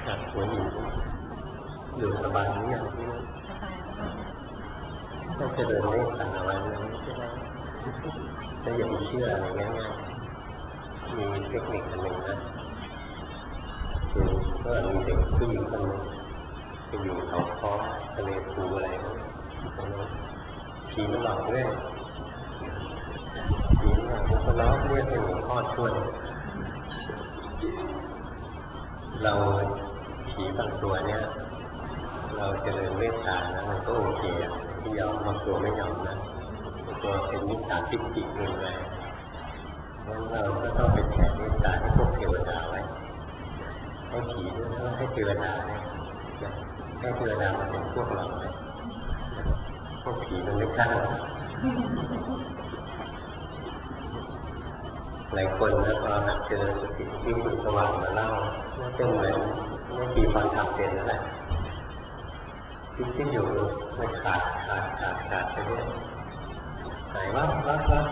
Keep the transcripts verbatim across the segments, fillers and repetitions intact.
จากหัวหินอยู่สบายนี้อย่างนี้ถ้าจะเดินเล่นต่างอะไรนั้นใช่ไหมถ้าอย่าไปเชื่ออะไรง่ายๆมีเทคนิคอันหนึ่งนะคือก็มีเด็กผู้หญิงคนนึงไปอยู่เขาค้อทะเลภูอะไรนั่นผีมันหลอกเรื่อยผีมันหลอกมันก็ล้อเรียกให้หลวงพ่อช่วยเราผีบางตัวเนี่ยเราเจริญเมตตานะมันก็โอเคที่ยอมบางตัวไม่ยอมนะบางตัวเป็นมิจฉาทิฏฐิเกินไปงั้นเราก็ต้องไปแผ่เมตตาให้พวกเทวดาไว้ให้ผีด้วยนะให้เทวดาเนี่ยให้เทวดามาเป็นพวกเราเลยพวกผีมันไม่กล้าหลายคนนะพอหัดเจริญสติที่คุณสว่างมาเล่าน่าจะเหมือนไม่มีความทำเป็นนั่นแหละที่ที่อยู่มันขาดขาดขาดขาดไปเรื่อยหายวับวับวับ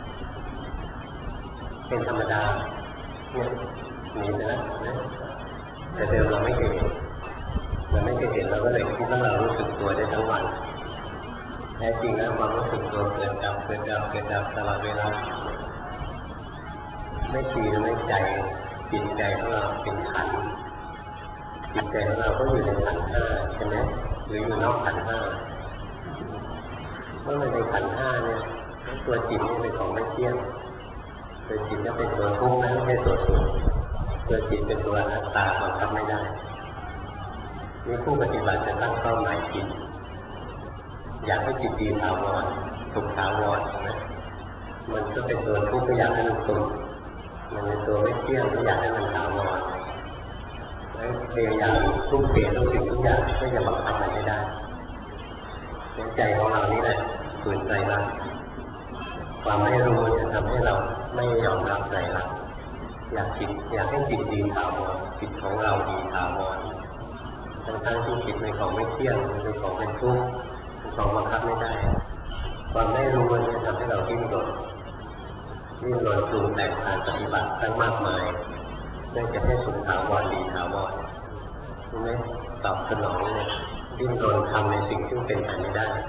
เป็นธรรมดาเนี่ยมีนะนะแต่เดิมเราไม่เคยเห็นเราไม่เคยเห็นเราก็เลยคิดว่าเรารู้สึกตัวได้ทั้งวันแท้จริงแล้วความรู้สึกตัวเกิดดับเกิดดับเกิดดับตลอดเวลาไม่ชีไม่ใจจิตใจของเราเป็นขันธ์จิตใจของเราก็อยู่ในขันธ์ห้าใช่ไหมหรืออยู่นอกขันธ์ห้าเมื่อมันในขันธ์ห้าเนี่ยตัวจิตนี่เป็นของไม่เที่ยงตัวจิตก็เป็นตัวทุกข์นะไม่ใช่ตัวสุขตัวจิตเป็นตัวอนัตตาบังคับไม่ได้นี่ผู้ปฏิบัติจะตั้งเป้าหมายจิตอยากให้จิตดีถาวรสุขถาวรใช่ไหมมันก็เป็นตัวทุกข์ก็อยากให้มันสุขมันเป็นตัวไม่เที่ยงก็อยากให้มันถาวรแล้วพยายามทุ่มเททุกสิ่งทุกอย่างก็จะบังคับมันไม่ได้ใจของเรานี่แหละฝืนใจรักความไม่รู้จะทำให้เราไม่ยอมรับใจรักอยากจิตอยากให้จิตดีถาวรจิตของเราดีถาวรทั้งๆที่จิตเป็นของไม่เที่ยงเป็นของเป็นทุกข์เป็นของบังคับไม่ได้ความไม่รู้จะทำให้เราดิ้นรนดิ้นรนปรุงแต่งการปฏิบัติตั้งมากมายเพื่อจะให้สุขถาวรดีถาวรใช่ไหมตอบสนองเลยดิ้นรนทำในสิ่งที่เป็นไปไม่ได้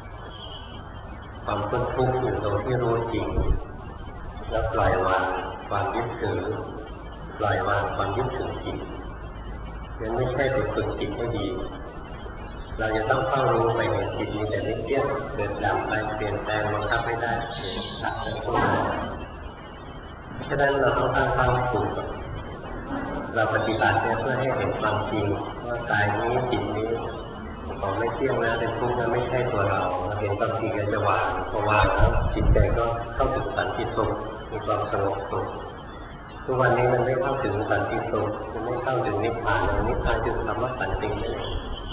ความพ้นทุกข์อยู่ตรงที่รู้จริงแล้วปล่อยวางความยึดถือปล่อยวางความยึดถือจิตยังไม่ใช่ไปฝึกจิตให้ดีเราจะต้องเข้ารู้ไปเห็นจิตนี้แต่ไม่เที่ยงเกิดดับไปเปลี่ยนแปลงบังคับไม่ได้ตัดไปทุกอย่างฉะนั้นเราต้องตั้งความฝึกเราปฏิบัติเนี่ยเพื่อให้เห็นความจริงว่ากายนี้จิตนี้ของไม่เที่ยงนะเป็นทุกข์นะไม่ใช่ตัวเราเห็นความจริงก็จะวางพอวางแล้วจิตใจก็เข้าถึงสันติสุขมีความสงบสุขทุกวันนี้มันไม่เข้าถึงสันติสุขมันไม่เข้าถึงนิพพานนิพพานคือคำว่าสันตินั่นเอง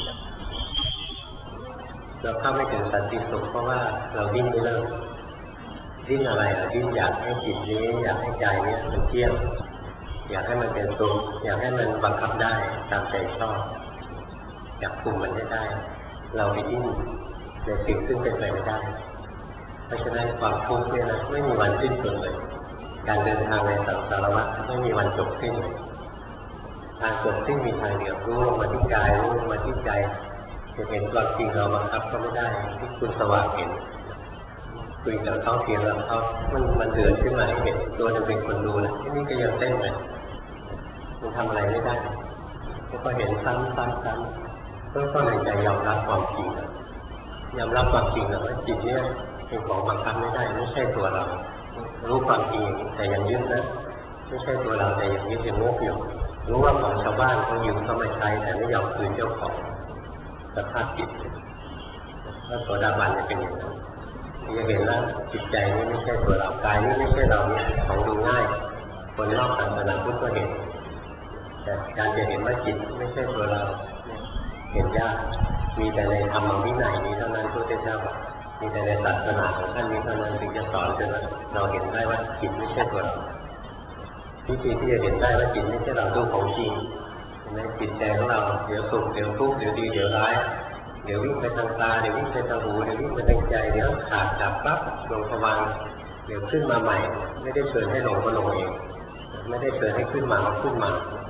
เราเข้าไม่ถึงสันติสุขเพราะว่าเราดิ้นไม่เลิกดิ้นอะไรอ่ะดิ้นอยากให้จิตนี้อยากให้ใจนี้มันเที่ยงอยากให้มันเป็นสุขอยากให้มันบังคับได้ตามใจชอบอยากคุมมันให้ได้เราไปดิ้นในสิ่งซึ่งเป็นไปไม่ได้เพราะฉะนั้นความทุกข์เนี่ยนะไม่มีวันสิ้นสุดเลยการเดินทางในสังสารวัฏไม่มีวันจบสิ้นทางจบสิ้นมีทางเดียวรู้ลงมาที่กายรู้ลงมาที่ใจจะเห็นความจริงเราบังคับก็ไม่ได้ที่คุณสว่างเห็นคุยกับเขาเทียงกับเขามันมันเดือดขึ้นมาให้เห็นตัวจะเป็นคนดูนะที่นี่ก็ยังเต้นเลยมันทำอะไรไม่ได้ก็เห็นซ้ำซ้ำซ้ำก็ก็เลยจะยอมรับความจริงยอมรับความจริงว่าจิตเนี่ยเป็นของบังคับไม่ได้ไม่ใช่ตัวเรารู้ความจริงแต่ยังยึดนะไม่ใช่ตัวเราแต่ยังยึดยังโง่อยู่รู้ว่าของชาวบ้านเขายืมเข้ามาใช้แต่ไม่ยอมคืนเจ้าของสภาพจิตถ้าโสดาบันจะเป็นอย่างนั้นจะเห็นแล้วจิตใจนี้ไม่ใช่ตัวเรากายนี้ไม่ใช่เราเนี่ยของดูง่ายคนนอกศาสนาพุทธก็เห็นแต่การจะเห็นว่าจิตไม่ใช่ตัวเราเห็นยากมีแต่ในธรรมวินัยนี้เท่านั้นพระพุทธเจ้าบอกมีแต่ในศาสนาของท่านนี้เท่านั้นถึงจะสอนจนเราเห็นได้ว่าจิตไม่ใช่ตัวเราวิธีที่จะเห็นได้ว่าจิตไม่ใช่เราดูของจริงในจิตใจของเราเดี๋ยวสุขเดี๋ยวทุกข์เดี๋ยวดีเดี๋ยวร้ายเดี๋ยววิ่งไปทางตาเดี๋ยววิ่งไปทางหูเดี๋ยววิ่งไปทางใจเดี๋ยวขาดดับปั๊บลงผวังค์เดี๋ยวขึ้นมาใหม่ไม่ได้เชิญให้ลงก็ลงเองไม่ได้เชิญให้ขึ้นมาก็ขึ้นมา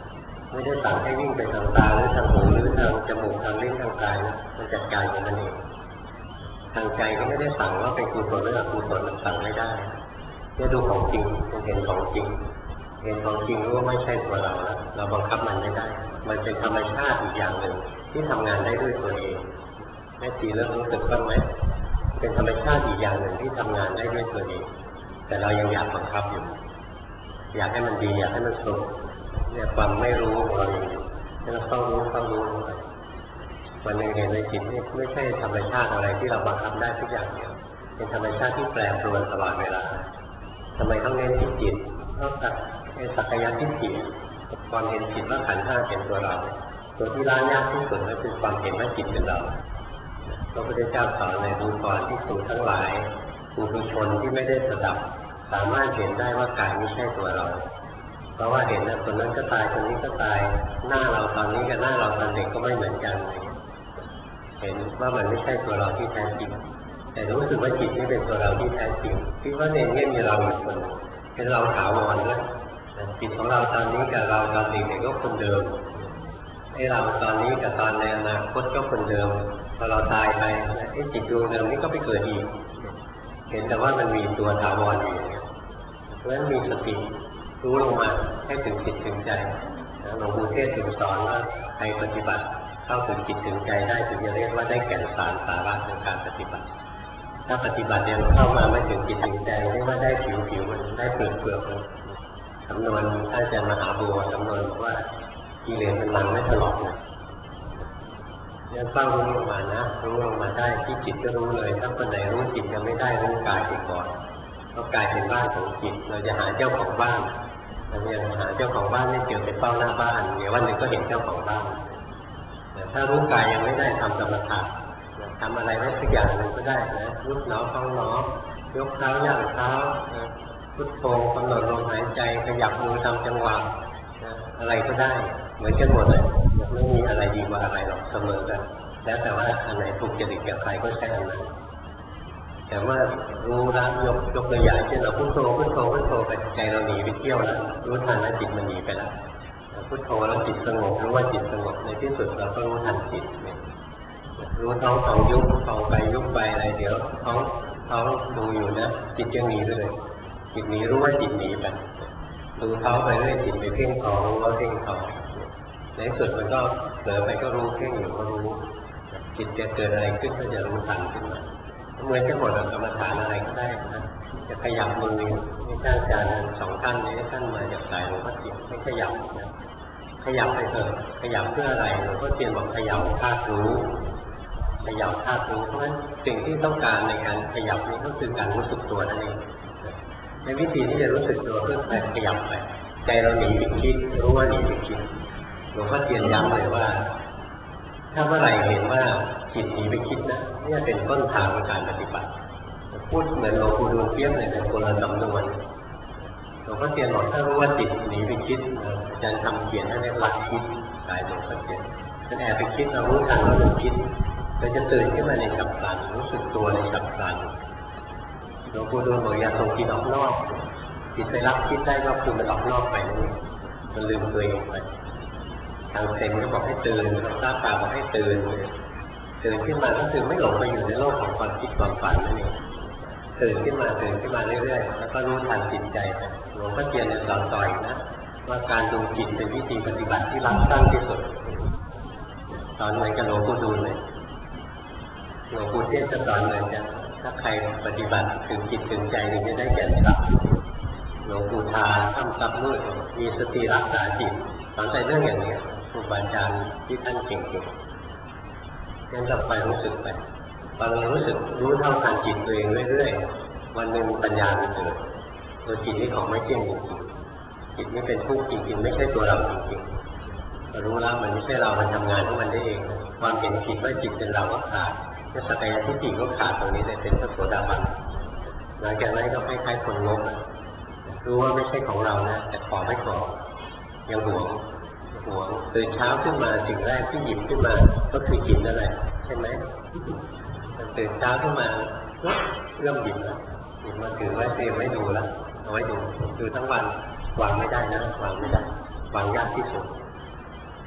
ไม่ได้สั่งให้วิ่งไปทางตาหรือทางหูหรือทางจมูกทางลิ้นทางกายนะมันจัดการของมันเองทางใจก็ไม่ได้สั่งว่าเป็นกุศลหรืออกุศลมันสั่งไม่ได้เนี่ยดูของจริงมันเห็นของจริงเห็นของจริงรู้ว่าไม่ใช่ตัวเราแล้วเราบังคับมันไม่ได้มันเป็นธรรมชาติอีกอย่างหนึ่งที่ทำงานได้ด้วยตัวเองแม่ชีเริ่มรู้สึกบ้างไหมเป็นธรรมชาติอีกอย่างหนึ่งที่ทำงานได้ด้วยตัวเองแต่เรายังอยากบังคับอยู่อยากให้มันดีอยากให้มันสุขเนี่ยความไม่รู้ของเราอย่างนี้เราต้องรู้ต้องรู้วันหนึ่งเห็นในจิตนี่ไม่ใช่ธรรมชาติอะไรที่เราบังคับได้ทุกอย่างเดียวเป็นธรรมชาติที่แปรปรวนตลอดเวลาทำไมต้องเน้นที่จิตนอกจากไอ้สักยะทิฏฐิความเห็นจิตว่าขันธ์ห้าเป็นตัวเราตัวที่ละยากที่สุดก็คือความเห็นว่าจิตเป็นเราพระพุทธเจ้าสอนในดูก่อนที่สูงทั้งหลายปุถุชนที่ไม่ได้สดับสามารถเห็นได้ว่ากายไม่ใช่ตัวเราเพราะว่าเห็นนะคนนั้นก็ตายคนนี้ก็ตายหน้าเราตอนนี้กับหน้าเราตอนเด็กก็ไม่เหมือนกันเห็นว่ามันไม่ใช่ตัวเราที่แท้จริงแต่รู้สึกว่าจิตนี่เป็นตัวเราที่แท้จริงคิดว่าในนี้มีเราอยู่คนเป็นเราถาวรด้วยจิตของเราตอนนี้กับเราตอนเด็กก็คนเดิมไอ้เราตอนนี้กับตอนในอนาคตก็คนเดิมพอเราตายไปไอ้จิตดวงเดิมนี่ก็ไปเกิดอีกเห็นแต่ว่ามันมีตัวถาวรอยู่อย่างนี้เพราะฉะนั้นมีสติรู้ลงมาให้ถึงจิตถึงใจหลวงปู่เทศน์ถึงสอนว่าใครปฏิบัติเข้าถึงจิตถึงใจได้ถึงจะเรียกว่าได้แก่นสารสาระในการปฏิบัติถ้าปฏิบัติยังเข้ามาไม่ถึงจิตถึงใจเรียกว่าได้ผิวผิวมันได้เปลือกเปลือกมันสำนวนท่านอาจารย์มหาบัวสำนวนว่ากิเลสมันมันไม่ถลอกนะเนี่ยฟังรู้ลงมานะรู้ลงมาได้ที่จิตก็รู้เลยถ้าคนไหนรู้จิตยังไม่ได้รู้กายไปก่อนเพราะกายเป็นบ้านของจิตเราจะหาเจ้าของบ้านเราจะหาเจ้าของบ้านไม่เจอไปเฝ้าหน้าบ้านเดี๋ยววันหนึ่งก็เห็นเจ้าของบ้านแต่ถ้ารู้กายยังไม่ได้ทำสมถะทำอะไรไว้สักอย่างหนึ่งก็ได้นะยุบหนอพองหนอยกเท้าย่างเท้าพุทโธกำหนดลมหายใจขยับมือตามจังหวะอะไรก็ได้เหมือนกันหมดเลยไม่มีอะไรดีกว่าอะไรหรอกเสมอกันแล้วแต่ว่าอันไหนถูกจริตกับใครก็ใช้อันนั้นแต่ว่ารู้ละยกยกตัวอย่างเช่นเราพุทโธพุทโธพุทโธไปใจเราหนีไปเที่ยวแล้วรู้ทันแล้วจิตมันหนีไปแล้วพุทโธแล้วจิตสงบรู้ว่าจิตสงบในที่สุดเราก็รู้ทันจิตรู้ท้องของยุบท้องไปยุบไปอะไรเดี๋ยวท้องท้องดูอยู่นะจิตยังหนีไปเลยจิตหนีรู้ว่าจิตหนีไปดูท้องไปเรื่อยจิตไปเพ่งท้องรู้ว่าเพ่งท้องในสุดมันก็เผลอไปก็รู้เพ่งอยู่ก็รู้จิตจะเกิดอะไรขึ้นก็จะรู้ทันขึ้นมาเหมือนจะหมดกรรมฐานอะไรก็ได้นะจะขยับมือนี่ท่านอาจารย์สองท่านนี้ท่านมาจากสายหลวงพ่อเทียนไม่ขยับนะขยับไปเถอะขยับเพื่ออะไรหลวงพ่อเทียนบอกขยับธาตุรู้ขยับธาตุรู้เพราะฉะนั้นสิ่งที่ต้องการในการขยับนี้ก็คือการรู้สึกตัวนั่นเองในวิธีที่จะรู้สึกตัวเพื่อการขยับไปใจเราหนีไปคิดรู้ว่าหนีไปคิดหลวงพ่อเทียนย้ำเลยว่าถ้าเมื่อไหร่เห็นว่าจิตหนีไปคิดนะนี่เป็นต้นทางของการปฏิบัติพูดเหมือนหลวงปู่ดูลเทียบเลยเป็นคนละจำนวนหลวงพ่อเทียนบอกถ้ารู้ว่าจิตหนีไปคิดอาจารย์ทำเขียนให้เรียกหลักคิดกายหลวงพ่อเทียนถ้าแอบไปคิดเรารู้ทันว่ามันคิดเราจะตื่นขึ้นมาในฉับพลันรู้สึกตัวในฉับพลันหลวงปู่ดูลบอกอย่าส่งจิตออกนอกจิตไปรับคิดได้ก็คือมันออกนอกไปนั่นเองมันลืมตัวเองไปทางเซนก็บอกให้ตื่นทางตาตาบอกให้ตื่นตื่นขึ้นมาก็คือไม่หลงไปอยู่ในโลกของความคิดความฝันนั่นเองตื่นขึ้นมาตื่นขึ้นมาเรื่อยๆแล้วก็รู้ทันจิตใจไปหลวงพ่อเทียนสอนต่อยนะว่าการดูจิตเป็นวิธีปฏิบัติที่ล้ำสั้นที่สุดสอนเหมือนกับหลวงปู่ดูลเลยหลวงปู่เทศจะสอนเหมือนกันถ้าใครปฏิบัติถึงจิตถึงใจนี่จะได้แก่นทรัพย์หลวงปู่ทาทำทรัพย์มืดมีสติรักษาจิตสอนใจเรื่องอย่างนี้ครูบาอาจารย์ที่ท่านเก่งๆงั้นเราไปรู้สึกไปตอนเรารู้สึกรู้เท่าทันจิตตัวเองเรื่อยๆวันหนึ่งปัญญามันเกิดตัวจิตนี่ของไม่เที่ยงจริงๆจิตนี่เป็นผู้จริงๆไม่ใช่ตัวเราจริงๆเรารู้แล้วมันไม่ใช่เรามันทำงานของมันได้เองความเห็นผิดว่าจิตเป็นเราก็ขาดสักยะทิฏฐิก็ขาดตรงนี้เลยเป็นพระโสดาบันหลังจากนั้นก็คล้ายๆคนงกรู้ว่าไม่ใช่ของเรานะแต่ขอไม่ขอยังหวงหวงตื่นเช้าขึ้นมาสิ่งแรกที่หยิบขึ้นมาก็คือจิตนั่นแหละใช่ไหมตื่นเช้าขึ้นมาเริ่มหยิบแล้วหยิบมาถือไว้เตรียมไว้ดูแล้วเอาไว้ดูดูทั้งวันวางไม่ได้นะวางไม่ได้วางยากที่สุด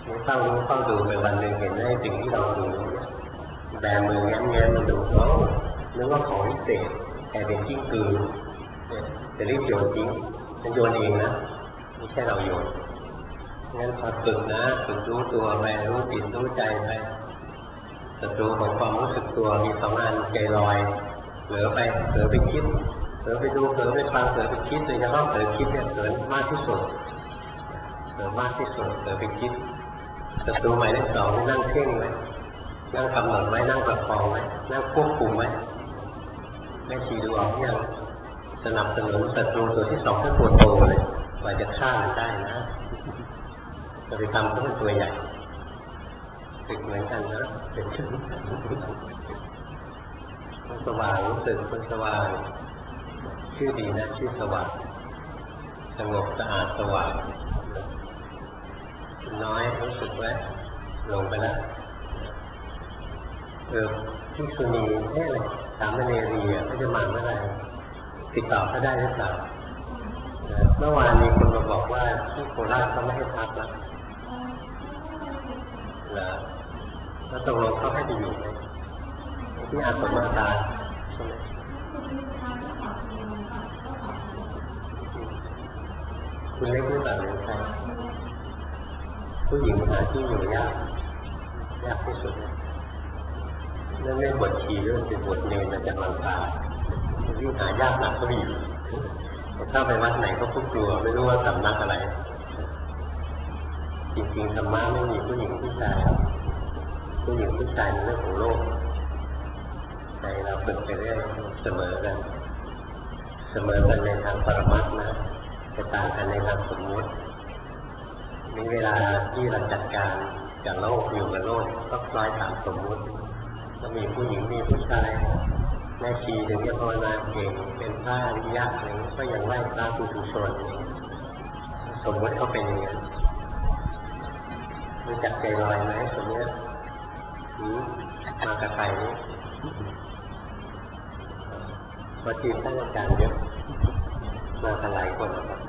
นี่เฝ้ารู้เฝ้าดูไปวันหนึ่งเห็นได้สิ่งที่เราดูแบมือแง้มแง้มมันดูโอ้นึกว่าของพิเศษแต่เป็นจิ้งกือจะรีบโยนทิ้งมันโยนเองนะไม่ใช่เราโยนงั้นพอฝึกนะฝึกรู้ตัวไปรู้จิตรู้ใจไปศัตรูของความรู้สึกตัวมีสองอันใจลอยเผลอไปเผลอไปคิดเผลอไปดูเผลอไปฟังเผลอไปคิดโดยเฉพาะเผลอคิดเนี่ยเผลอมากที่สุดเผลอมากที่สุดเผลอไปคิดศัตรูหมายเลขสองนั่งเพ่งไว้นั่งกำหนดไว้นั่งประคองไว้นั่งควบคุมไว้แม่ชีดูออกยังสนับสนุนศัตรูตัวที่สองที่ตัวโตเลยกว่าจะฆ่ามันได้นะจะไปทำให้มันตัวใหญ่ติดเหมือนกันนะเป็นชื่อมันสว่างรู้สึกมันสว่างชื่อดีนะชื่อสว่างสงบสะอาดสว่างน้อยรู้สึกไว้ลงไปแล้วเออที่สุนีแค่เลยสามเณรีอ่ะเขาจะมาเมื่อไหร่ติดต่อเขาได้หรือเปล่าเมื่อวานมีคนมาบอกว่าที่โคราชเขาไม่ให้พักแล้วแล้วแล้วตกลงเขาให้ไปอยู่ไหมที่อาสมมาตาใช่ไหมคุณเล็กหรือเปล่าหรือใครผู้หญิงหาที่อยู่ยากยากที่สุดเรื่องเล่นบทชีเรื่องเป็นบทเนรมาจากลังกายิ่งหายากหนักก็มีถ้าไปวัดไหนก็ทุกกลัวไม่รู้ว่าสำนักอะไรจริงๆธรรมะไม่มีผู้หญิงผู้ชายผู้หญิงผู้ชายเป็นเรื่องของโลกใจเราฝึกไปเรื่อยเสมอกันเสมอกันในทางปรมัตถ์นะจะต่างกันในทางสมมติมีเวลาที่เราจัดการกับโลกอยู่กับโลกก็คล้อยตามสมมติก็มีผู้หญิงมีผู้ชายแม่ชีถึงจะภาวนาเก่งเป็นพระอริยะอะไรก็ยังไหว้พระปุถุชนสมมติเขาเป็นอย่างนี้รู้จักใจลอยไหมสมมติมากับใครนี่มาจีนท่านอาจารย์เยอะมากันหลายคนนะครับ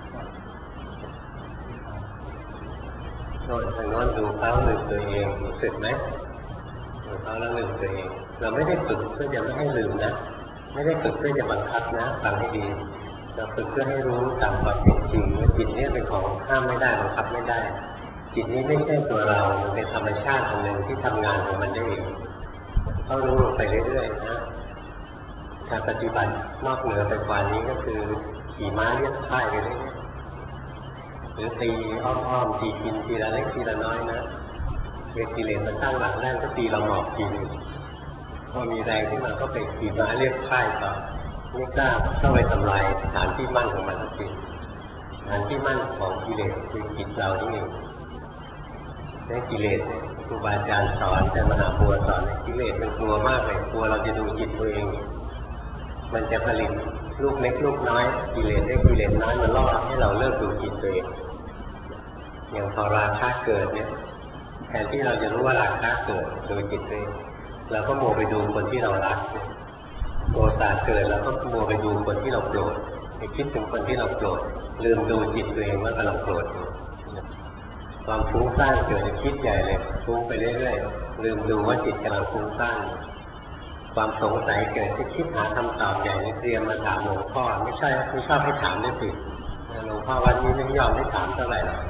โน่นทางโน้นดูเขาลืมตัวเองรู้สึกไหมดูเขาแล้วลืมตัวเองเราไม่ได้ฝึกเพื่อจะไม่ให้ลืมนะไม่ได้ฝึกเพื่อจะบังคับนะฟังให้ดีเราฝึกเพื่อให้รู้ตามความเป็นจริงว่าจิตนี้เป็นของห้ามไม่ได้บังคับไม่ได้จิตนี้ไม่ใช่ตัวเราเป็นธรรมชาติอันหนึ่งที่ทำงานของมันได้เองเขารู้ลงไปเรื่อยๆนะการปฏิบัตินอกเหนือไปกว่านี้ก็คือขี่ม้าเลี้ยงควายไปเรื่อยๆหรือตีอ้อมๆตีกินทีละเล็กทีละน้อยนะเวทีเลนมันตั้งหลักแรกก็ตีเราหมอบทีนึงพอมีแรงขึ้นมาก็ไปขี่ม้าเลี้ยงควายต่อไม่กล้าเข้าไปทำลายฐานที่มั่นของมันทันทีฐานที่มั่นของกิเลสคือจิตเรานี่เองในกิเลสครูบาอาจารย์สอนแต่มหาบัวสอนกิเลสมันกลัวมากเลยกลัวเราจะดูจิตตัวเองมันจะผลิตลูกเล็กลูกน้อยกิเลสเล็กกิเลสน้อยมันล่อให้เราเลิกดูจิตตัวเองอย่างพอราคะเกิดเนี่ยแทนที่เราจะรู้ว่าราคะเกิดโดยจิตตัวเองเราก็มัวไปดูคนที่เรารักโทสะเกิดเราก็มัวไปดูคนที่เราโกรธไปคิดถึงคนที่เราโกรธลืมดูจิตตัวเองว่ากำลังโกรธความฟุ้งซ่านเกิดคิดใหญ่เลยฟุ้งไปเรื่อยๆลืมดูว่าจิตกำลังฟุ้งซ่านความสงสัยเกิดที่คิดหาคำตอบใหญ่เตรียมมาถามหลวงพ่อไม่ใช่ไม่ชอบให้ถามด้วยสิหลวงพ่อวันนี้ไม่ยอมให้ถามเท่าไหร่หรอก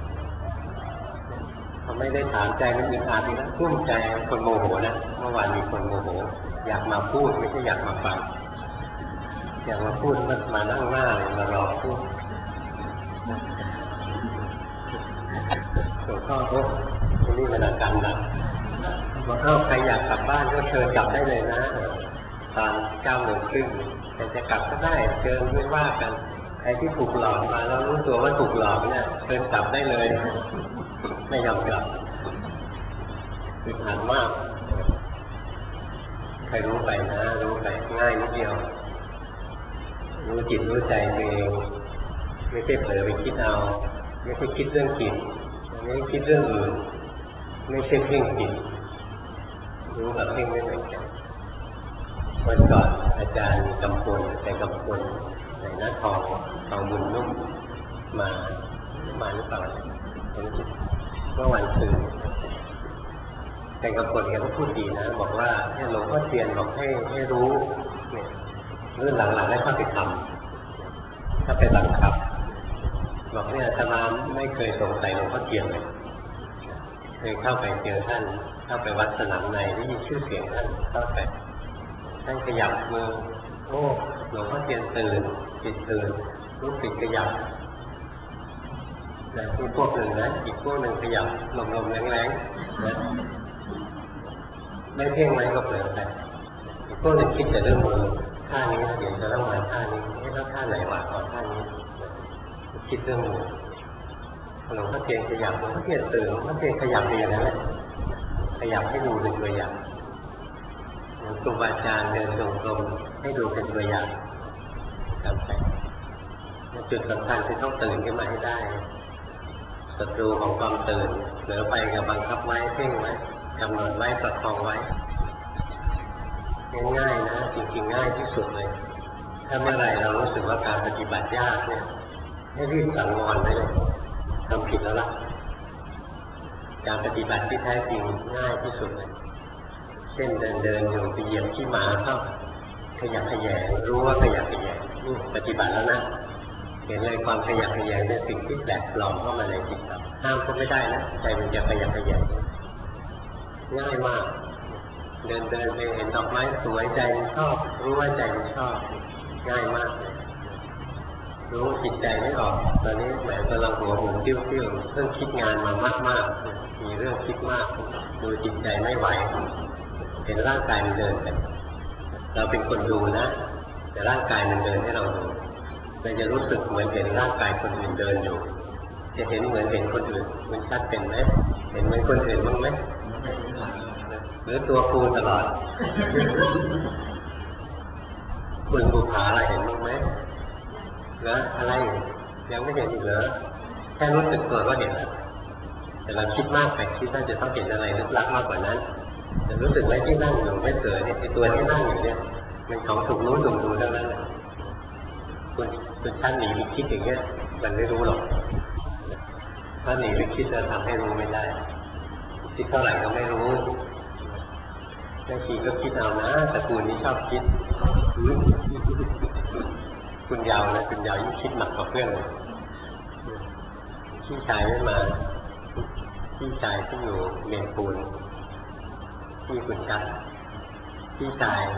เขาไม่ได้ถามใจมันอึดอัดนะกุ้มใจคนโมโหนะเมื่อวานมีคนโมโหอยากมาพูดไม่ใช่อยากมาฟังอยากมาพูดมันมานั่งหน้าเลยมารอพูดหลวงพ่อโอ้ที่นี่เป็นอาการหนักบอกเอ้าใครอยากกลับบ้านก็เชิญกลับได้เลยนะตอนเก้าโมงครึ่งใครจะกลับก็ได้เชิญไม่ว่ากันใครที่ถูกหลอกมาแล้วรู้ตัวว่าถูกหลอกเนี่ยเชิญกลับได้เลยไม่ยอมกลับอึดอัดมากใครรู้ไปนะรู้ไปง่ายนิดเดียวรู้จิตรู้ใจตัวเองไม่ใช่เผลอไปคิดเอาไม่ใช่คิดเรื่องจิตไม่ใช่คิดเรื่องอื่นไม่ใช่เพ่งจิตรู้กับเพ่งไม่เหมือนกันวันก่อนอาจารย์กำพลแต่กำพลในหน้าทองทองบุญนุ่มมามาหรือเปล่าเมื่อวันศุกร์แต่กับคนแกก็พูดดีนะบอกว่าเนี่ยหลวงพ่อเทียนบอกให้ให้รู้เนี่ยเรื่องหลังๆได้เข้าไปทำถ้าไปบังคับบอกเนี่ยอาตมาไม่เคยสงสัยหลวงพ่อเทียนเลยเคยเข้าไปเจอท่านเข้าไปวัดสนามในได้ยินชื่อเสียงท่านเข้าไปท่านขยับมือโอ้หลวงพ่อเทียนตื่นจิตตื่นรู้สึกขยับนะมีพวกหนึ่งนะอีกพวกหนึ่งขยับลมๆแรงๆนะไม่เพ่งไว้ก็เปลือยไปอีกพวกหนึ่งคิดแต่เรื่องมือท่านี้เดี๋ยวจะต้องมาท่านี้ให้แล้วท่าไหนวะขอท่านี้คิดเรื่องมือหลวงพ่อเทียนขยับหลวงพ่อเทียนตื่นหลวงพ่อเทียนขยับอย่างนั้นแหละขยับให้ดูเป็นตัวอย่างครูบาอาจารย์เดินจงกรมให้ดูเป็นตัวอย่างทำไปจุดสำคัญคือต้องตื่นขึ้นมาให้ได้ศัตรูของความตื่นเหลือไปกับบังคับไว้เพ่งไว้กำหนดไว้ประคองไว้ง่ายๆนะจริงๆง่ายที่สุดเลยถ้าเมื่อไหร่เรารู้สึกว่าการปฏิบัติยากเนี่ยให้รีบสังวรไว้เลยทำผิดแล้วล่ะการปฏิบัติที่แท้จริงง่ายที่สุดเลยเช่นเดินเดินอยู่ไปเหยียบขี้หมาเข้าขยับขยงรู้ว่าขยับขยงนี่ปฏิบัติแล้วนะเห็นเลยความขยับขยงเป็นสิ่งที่แปลกปลอมเข้ามาในจิตเราห้ามก็ไม่ได้นะใจมันจะขยับขยงง่ายมากเดินเดินไปเห็นดอกไม้สวยใจมันชอบรู้ว่าใจมันชอบง่ายมากเลยรู้จิตใจไม่ออกตอนนี้แหมกำลังหัวหมุนติ้วติ้วเรื่องคิดงานมามากๆมีเรื่องคิดมากดูจิตใจไม่ไหวเห็นร่างกายมันเดินไปเราเป็นคนดูนะแต่ร่างกายมันเดินให้เราดูเราจะรู้สึกเหมือนเห็นร่างกายคนอื่นเดินอยู่จะเห็นเหมือนเห็นคนอื่นมันชัดเป็นไหมเห็นเหมือนคนอื่นบ้างไหมหรือตัวครูตลอดคุณบุภาอะไรเห็นบ้างไหมนะอะไรยังไม่เห็นอีกเหรอแค่รู้สึกตัวก็เห็นแล้วแต่เราคิดมากไปคิดว่าจะต้องเห็นอะไรลึกลับมากกว่านั้นแต่รู้สึกไหมที่นั่งอยู่ไม่เสือเนี่ยไอตัวที่นั่งอยู่เนี่ยมันของถูกรู้ถูกดูแล้วนั่นแหละคุณคุณท่านหนีไปคิดอย่างเงี้ยมันไม่รู้หรอกถ้าหนีไปคิดจะทำให้รู้ไม่ได้คิดเท่าไหร่ก็ไม่รู้แม่ชีก็คิดเอานะแต่คุณนี่ชอบคิดคุณยาวนะคุณยาวยิ่งคิดหนักกว่าเพื่อนเลยพี่ชายไม่มาพี่ชายที่อยู่เมียนปูนพี่คุณจัดพี่ชาย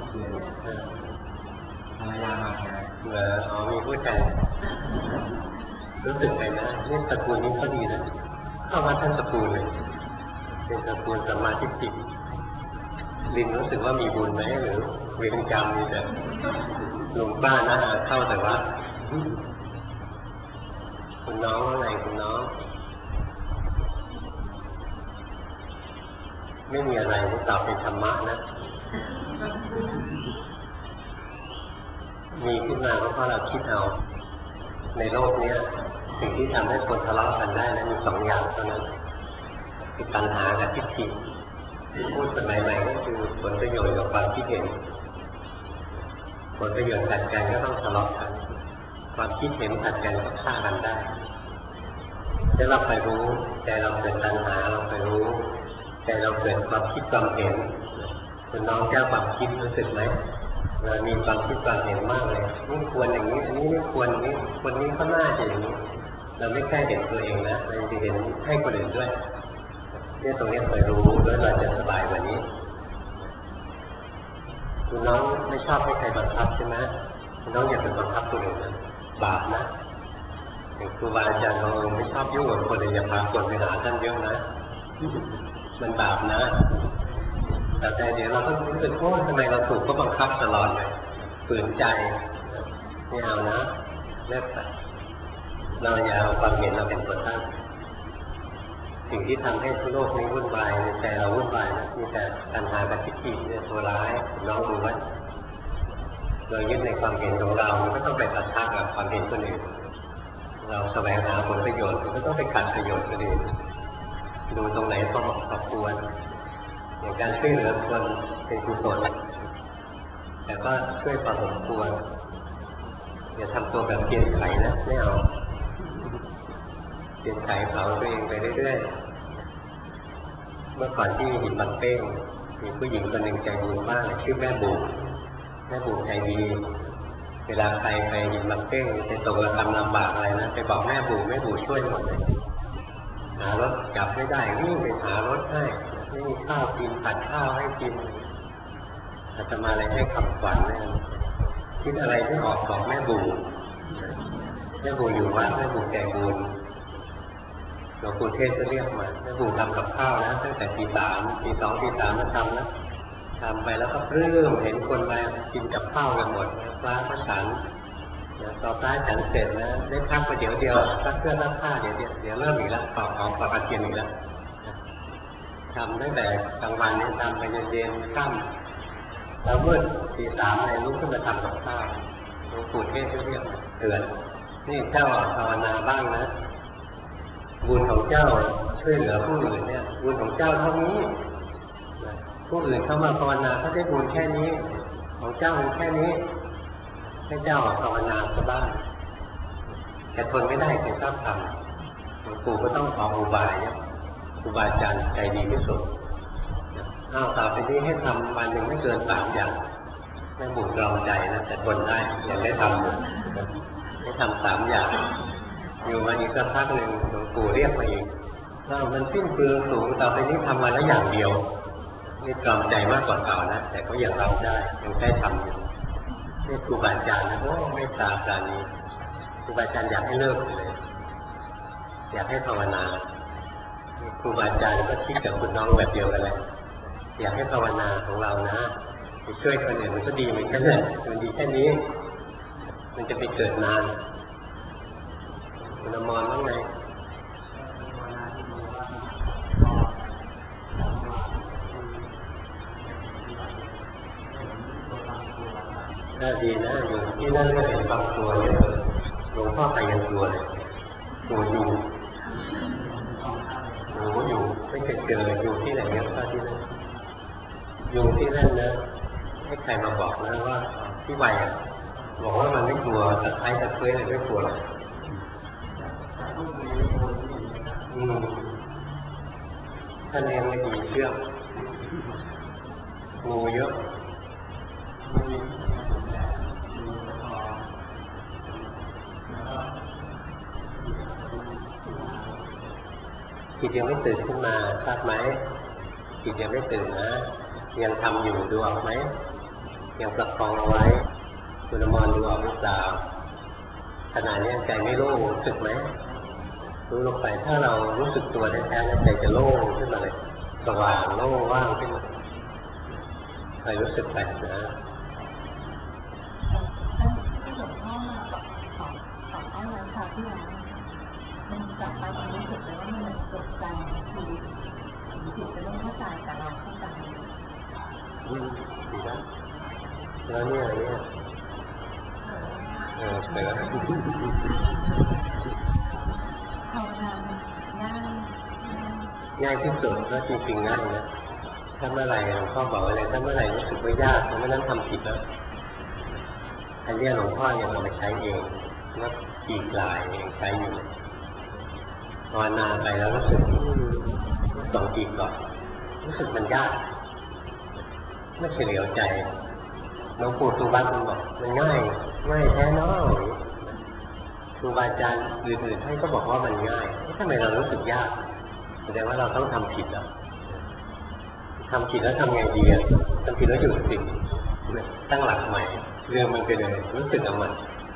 ภรรยามาเหรออ๋อมีผู้ชายรู้สึกไปนะนี่ตระกูลนี้เขาดีนะเข้ามาทั้งตระกูลเลยเป็นตระกูลสัมมาทิฏฐิลินรู้สึกว่ามีบุญไหมหรือเวรกรรมนี่แต่หลวงป้านะเข้าแต่ว่าคุณน้องว่าไงคุณน้องไม่มีอะไรที่ตอบเป็นธรรมะนะมีขึ้นมาเพราะเราคิดเอาในโลกนี้สิ่งที่ทำให้คนทะเลาะกันได้นะมีสองอย่างเท่านั้นคือปัญหากับทิฏฐิที่พูดสมัยใหม่ก็คือผลประโยชน์กับความคิดเห็นผลประโยชน์ขัดกันก็ต้องทะเลาะกันความคิดเห็นขัดกันก็ฆ่ากันได้ถ้าเราไปรู้แต่เราเกิดปัญหาเราไปรู้แต่เราเกิดความคิดความเห็นคุณน้องแก้วความคิดรู้สึกไหมเรามีความคิดความเห็นมากเลยนี่ควรอย่างนี้อันนี้ไม่ควรอย่างนี้คนนี้ก็น่าจะอย่างนี้เราไม่แค่เห็นตัวเองนะเราจะเห็นให้คนอื่นด้วยเนี่ยตรงนี้เคยรู้แล้วเราจะสบายกว่านี้คุณน้องไม่ชอบให้ใครบังคับใช่ไหมคุณน้องอย่าไปบังคับคนอื่นนะบาปนะอย่างครูบาอาจารย์เราไม่ชอบยุ่งกับคนอื่นอย่าพาคนไปหาท่านเยอะนะมันบาปนะแต่เดี๋ยวเราก็รู้สึกว่าทำไมเราถูกก็บังคับตลอดเลยฝืนใจไม่เอานะเลิกไปเราอย่าเอาความเห็นเราเป็นตัวตั้งสิ่งที่ทำให้โลกนี้วุ่นวายในใจเราวุ่นวายนะมีแต่ปัญหากับทิฏฐิเนี่ยตัวร้ายน้องดูไว้เรายึดในความเห็นของเรามันก็ต้องไปปะทะกับความเห็นคนอื่นเราแสวงหาผลประโยชน์มันก็ต้องไปขัดประโยชน์คนอื่นดูตรงไหนพอเหมาะพอควรอย่างการช่วยเหลือคนเป็นกุศลแต่ก็ช่วยพอสมควรอย่าทำตัวแบบเกียนไขนะไม่เอาเกียนไขเผาตัวเองไปเรื่อยๆเมื่อก่อนที่หินบางเป้งมีผู้หญิงคนหนึ่งใจบุญมากชื่อแม่บุ๋มแม่บุ๋มใจดีเวลาใครไปหินบางเป้งไปตกระกำลำบากอะไรนะไปบอกแม่บุ๋มแม่บุ๋มช่วยหมดเลยหารถจับไม่ได้วิ่งไปหารถให้ไม่มีข้าวกินผัดข้าวให้กินอาตมาอะไรให้คำขวัญเลยคิดอะไรที่ออกบอกแม่บุ๋มแม่บุ๋มอยู่วัดแม่บุ๋มใจบุญหลวงปู่เทศก็เรียกมาแม่บุ๋มทำกับข้าวนะตั้งแต่ตีสามตีสองตีสามมาทำนะทำไปแล้วก็เริ่มเห็นคนมากินกับข้าวกันหมดพระก็ฉันต่อพระฉันเสร็จนะได้พักไปเดี๋ยวเดียวซักเสื้อซักผ้าเดี๋ยวเดียวเดี๋ยวเริ่มอีกแล้วปอกของปอกกระเทียมอีกแล้วทำตั้งแต่กลางวันเนี่ยทำไปเย็นๆค่ำแล้วมืดตีสามเลยลุกขึ้นมาทำกับข้าวหลวงปู่เทศก็เรียกเตือนนี่เจ้าภาวนาบ้างนะบุญของเจ้าช่วยเหลือผู้อื่นเนี่ยบุญของเจ้าเท่านี้ผู้อื่นเข้ามาภาวนาเขาได้บุญแค่นี้ของเจ้าบุญแค่นี้ให้เจ้าภาวนาซะบ้างแต่ทนไม่ได้ใครชอบทำหลวงปู่ก็ต้องขออุบายเนี่ยครูบาอาจารย์ใจดีที่สุดอ้าวต่อไปนี้ให้ทำวันหนึ่งไม่เกินสามอย่างแม่บุญเราใจนะแต่ทนได้ยังได้ทำอยู่ให้ทำสามอย่างอยู่มาอีกสักพักหนึ่งหลวงปู่เรียกมาอีกว่ามันสิ้นเปลืองสูงต่อไปนี้ทำวันละอย่างเดียวนี่กลอมใจมากกว่าเก่านะแต่ก็ยังทำได้ยังได้ทำอยู่นี่ครูบาอาจารย์นะโอ้ไม่ตาปราณีครูบาอาจารย์อยากให้เลิกเลยอยากให้ภาวนาครูบาอาจารย์ก็คิดกับคุณน้องแบบเดียวกันเลยอยากให้ภาวนาของเรานะไปช่วยคนอื่นมันก็ดีเหมือนกันเลยมันดีแค่นี้มันจะไปเกิดนานคุณอมรว่าไงน่าดีนะอยู่ที่นั่นก็เห็นบางตัวเยอะหลวงพ่อไปยังตัวเลยตัวอยู่หนูอยู่ไม่เคยเจออยู่ที่ไหนเยอะก็ที่นั่นอยู่ที่นั่นนะให้ใครมาบอกนะว่าที่วัยอ่ะบอกว่ามันไม่กลัวตะไคร้ตะเคียนอะไรไม่กลัวหรอกท่านเลี้ยงไม่ดีเชื่องูเยอะจิตยังไม่ตื่นขึ้นมาทราบไหมจิตยังไม่ตื่นนะยังทำอยู่ดูออกไหมยังประคองเอาไว้คุณอมรดูออกหรือเปล่าขณะนี้ใจไม่โล่งรู้สึกไหมรู้ลงไปถ้าเรารู้สึกตัวแท้ๆใจจะโล่งขึ้นมาเลยสว่างโล่งว่างขึ้นมาไปรู้สึกไปนะมันกลับไปมันรู้สึกเลยว่ามันตกใจคือจิตจะไม่เข้าใจแต่เราเข้าใจอืมดีนะแล้วเนี่ยเนี่ยเออเสือภาวนาง่ายง่ายที่สุดแล้วจริงๆง่ายนะถ้าเมื่อไหร่หลวงพ่อบอกอะไรถ้าเมื่อไหร่รู้สึกว่ายากเมื่อนั้นทำผิดแล้วอันนี้หลวงพ่อยังเอาไปใช้เองว่าปีกลายเองใช้อยู่ภาวนาไปแล้วรู้สึกสองปีก่อนรู้สึกมันยากไม่เฉลียวใจหลวงปู่สุวัตมันบอกมันง่ายง่ายแท้น้อยครูบาอาจารย์อื่นๆท่านก็บอกว่ามันง่ายทำไมเรารู้สึกยากแสดงว่าเราต้องทำผิดแล้วทำผิดแล้วทำไงดีอ่ะทำผิดแล้วหยุดสิตั้งหลักใหม่เรื่องมันไปเลยรู้สึกเอาใหม่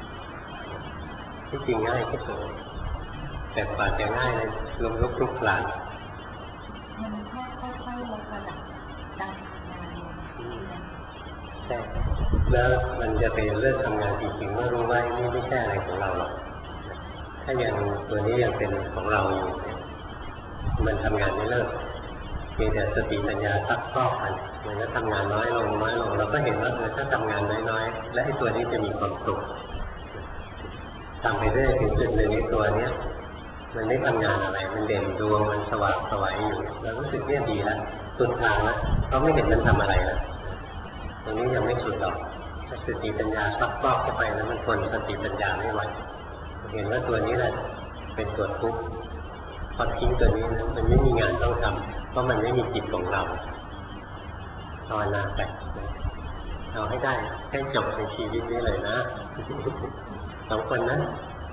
ที่จริงง่ายที่สุดแต่กว่าจะง่ายเลยลงลุกลุกหลานมันแค่ค่อยๆลดระดับการทำงานใช่แล้วมันจะไปเลิกทำงานจริงๆเมื่อรู้ว่านี่ไม่ใช่อะไรของเราหรอกถ้ายังตัวนี้ยังเป็นของเราอยู่มันทำงานไม่เลิกมีแต่สติปัญญาซักฟอกกันมันก็ทำงานน้อยลงน้อยลงเราก็เห็นว่าเออถ้าทำงานน้อยๆและไอ้ตัวนี้จะมีความสุขทำไปเรื่อยถึงจุดหนึ่งไอ้ตัวเนี้ยมันไม่ทำงานอะไรมันเด่นดวงมันสว่างสวัยอยู่เรารู้สึกเนี่ยดีแล้วสุดทางแล้วเขาไม่เห็นมันทำอะไรแล้วตรงนี้ยังไม่สุดหรอกถ้าสติปัญญาซักฟอกเข้าไปแล้วมันทนสติปัญญาไม่ไหวเห็นว่าตัวนี้แหละเป็นตัวทุกข์พอทิ้งตัวนี้นะมันไม่มีงานต้องทำพราะมันไม่มีจิตของเราภาวนาไปเอาให้ได้ให้จบในชีวิตนี้เลยนะสองคนนะ